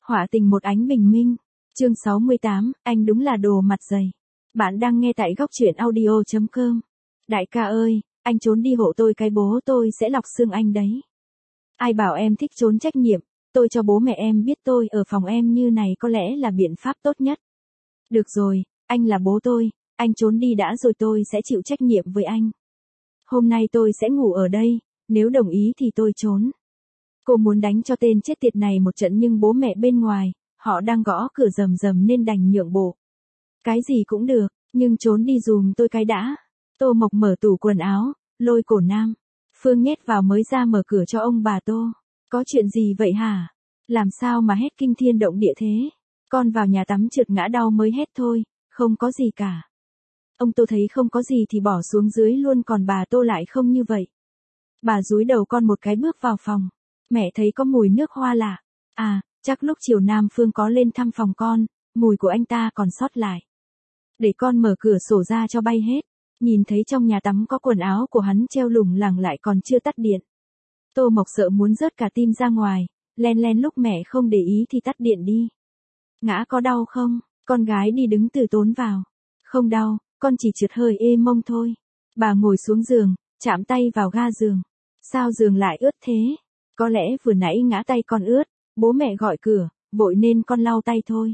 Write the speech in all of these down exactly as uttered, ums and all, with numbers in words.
Họa tình một ánh bình minh. Chương sáu mươi tám, anh đúng là đồ mặt dày. Bạn đang nghe tại góc truyện audio chấm com. Đại ca ơi, anh trốn đi hộ tôi cái bố tôi sẽ lọc xương anh đấy. Ai bảo em thích trốn trách nhiệm, tôi cho bố mẹ em biết tôi ở phòng em như này có lẽ là biện pháp tốt nhất. Được rồi, anh là bố tôi, anh trốn đi đã rồi tôi sẽ chịu trách nhiệm với anh. Hôm nay tôi sẽ ngủ ở đây, nếu đồng ý thì tôi trốn. Cô muốn đánh cho tên chết tiệt này một trận nhưng bố mẹ bên ngoài, họ đang gõ cửa rầm rầm nên đành nhượng bộ. Cái gì cũng được, nhưng trốn đi dùm tôi cái đã. Tô Mộc mở tủ quần áo, lôi cổ Nam Phương nhét vào mới ra mở cửa cho ông bà Tô. Có chuyện gì vậy hả? Làm sao mà hét kinh thiên động địa thế? Con vào nhà tắm trượt ngã đau mới hét thôi, không có gì cả. Ông Tô thấy không có gì thì bỏ xuống dưới luôn, còn bà Tô lại không như vậy. Bà dúi đầu con một cái bước vào phòng. Mẹ thấy có mùi nước hoa lạ. À, chắc lúc chiều Nam Phương có lên thăm phòng con, mùi của anh ta còn sót lại. Để con mở cửa sổ ra cho bay hết. Nhìn thấy trong nhà tắm có quần áo của hắn treo lủng lẳng lại còn chưa tắt điện. Tô Mộc sợ muốn rớt cả tim ra ngoài, len len lúc mẹ không để ý thì tắt điện đi. Ngã có đau không? Con gái đi đứng từ tốn vào. Không đau, con chỉ trượt hơi ê mông thôi. Bà ngồi xuống giường, chạm tay vào ga giường. Sao giường lại ướt thế? Có lẽ vừa nãy ngã tay con ướt, bố mẹ gọi cửa, vội nên con lau tay thôi.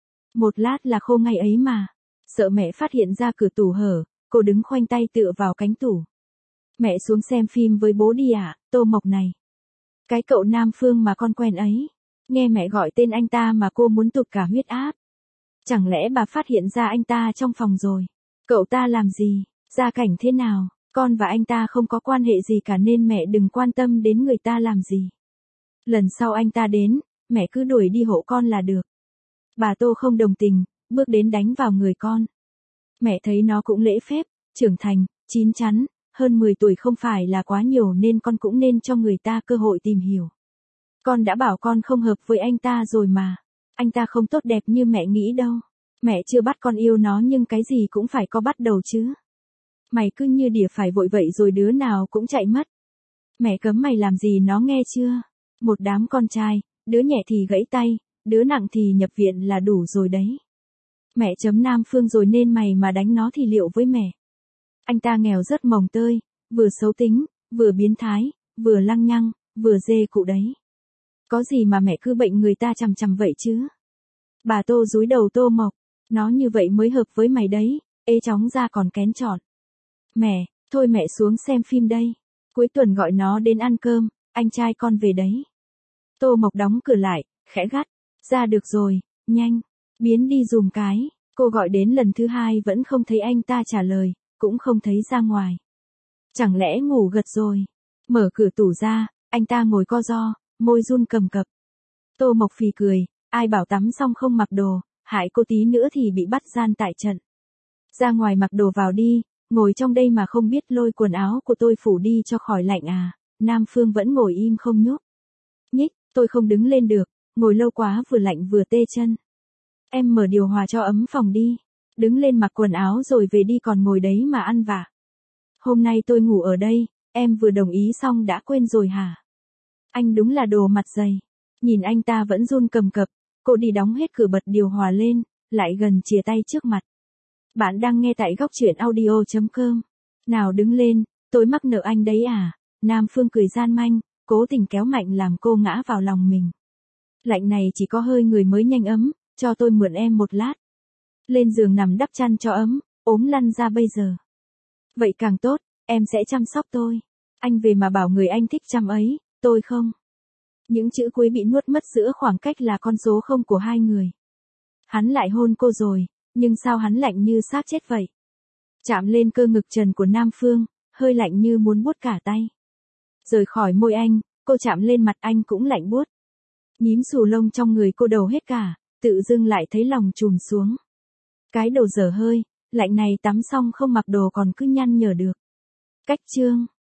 Một lát là khô ngay ấy mà. Sợ mẹ phát hiện ra cửa tủ hở, cô đứng khoanh tay tựa vào cánh tủ. Mẹ xuống xem phim với bố đi ạ, à, Tô Mộc này. Cái cậu Nam Phương mà con quen ấy. Nghe mẹ gọi tên anh ta mà cô muốn tụt cả huyết áp. Chẳng lẽ bà phát hiện ra anh ta trong phòng rồi? Cậu ta làm gì? Gia cảnh thế nào? Con và anh ta không có quan hệ gì cả nên mẹ đừng quan tâm đến người ta làm gì. Lần sau anh ta đến, mẹ cứ đuổi đi hộ con là được. Bà Tô không đồng tình, bước đến đánh vào người con. Mẹ thấy nó cũng lễ phép, trưởng thành, chín chắn, hơn mười tuổi không phải là quá nhiều nên con cũng nên cho người ta cơ hội tìm hiểu. Con đã bảo con không hợp với anh ta rồi mà. Anh ta không tốt đẹp như mẹ nghĩ đâu. Mẹ chưa bắt con yêu nó nhưng cái gì cũng phải có bắt đầu chứ. Mày cứ như đỉa phải vội vậy rồi đứa nào cũng chạy mất. Mẹ cấm mày làm gì nó nghe chưa? Một đám con trai, đứa nhẹ thì gãy tay, đứa nặng thì nhập viện là đủ rồi đấy. Mẹ chấm Nam Phương rồi nên mày mà đánh nó thì liệu với mẹ. Anh ta nghèo rất mồng tơi, vừa xấu tính, vừa biến thái, vừa lăng nhăng, vừa dê cụ đấy. Có gì mà mẹ cứ bệnh người ta chằm chằm vậy chứ? Bà Tô dúi đầu Tô Mộc, nó như vậy mới hợp với mày đấy, ê chóng ra còn kén chọn. Mẹ, thôi mẹ xuống xem phim đây. Cuối tuần gọi nó đến ăn cơm, anh trai con về đấy. Tô Mộc đóng cửa lại, khẽ gắt, ra được rồi, nhanh, biến đi dùm cái. Cô gọi đến lần thứ hai vẫn không thấy anh ta trả lời, cũng không thấy ra ngoài. Chẳng lẽ ngủ gật rồi? Mở cửa tủ ra, anh ta ngồi co ro, môi run cầm cập. Tô Mộc phì cười, ai bảo tắm xong không mặc đồ, hại cô tí nữa thì bị bắt gian tại trận. Ra ngoài mặc đồ vào đi, ngồi trong đây mà không biết lôi quần áo của tôi phủ đi cho khỏi lạnh à. Nam Phương vẫn ngồi im không nhúc nhích, tôi không đứng lên được, ngồi lâu quá vừa lạnh vừa tê chân. Em mở điều hòa cho ấm phòng đi, đứng lên mặc quần áo rồi về đi còn ngồi đấy mà ăn vạ. Hôm nay tôi ngủ ở đây, em vừa đồng ý xong đã quên rồi hả? Anh đúng là đồ mặt dày. Nhìn anh ta vẫn run cầm cập, cô đi đóng hết cửa bật điều hòa lên, lại gần chìa tay trước mặt. Bạn đang nghe tại góc truyện audio chấm com. Nào đứng lên, tôi mắc nợ anh đấy à? Nam Phương cười gian manh, cố tình kéo mạnh làm cô ngã vào lòng mình. Lạnh này chỉ có hơi người mới nhanh ấm, cho tôi mượn em một lát. Lên giường nằm đắp chăn cho ấm, ốm lăn ra bây giờ. Vậy càng tốt, em sẽ chăm sóc tôi. Anh về mà bảo người anh thích chăm ấy, tôi không. Những chữ cuối bị nuốt mất giữa khoảng cách là con số không của hai người. Hắn lại hôn cô rồi, nhưng sao hắn lạnh như xác chết vậy? Chạm lên cơ ngực trần của Nam Phương, hơi lạnh như muốn buốt cả tay. Rời khỏi môi anh, cô chạm lên mặt anh cũng lạnh buốt. Nhím xù lông trong người cô đầu hết cả, tự dưng lại thấy lòng trùm xuống. Cái đầu dở hơi, lạnh này tắm xong không mặc đồ còn cứ nhăn nhở được. Cách chương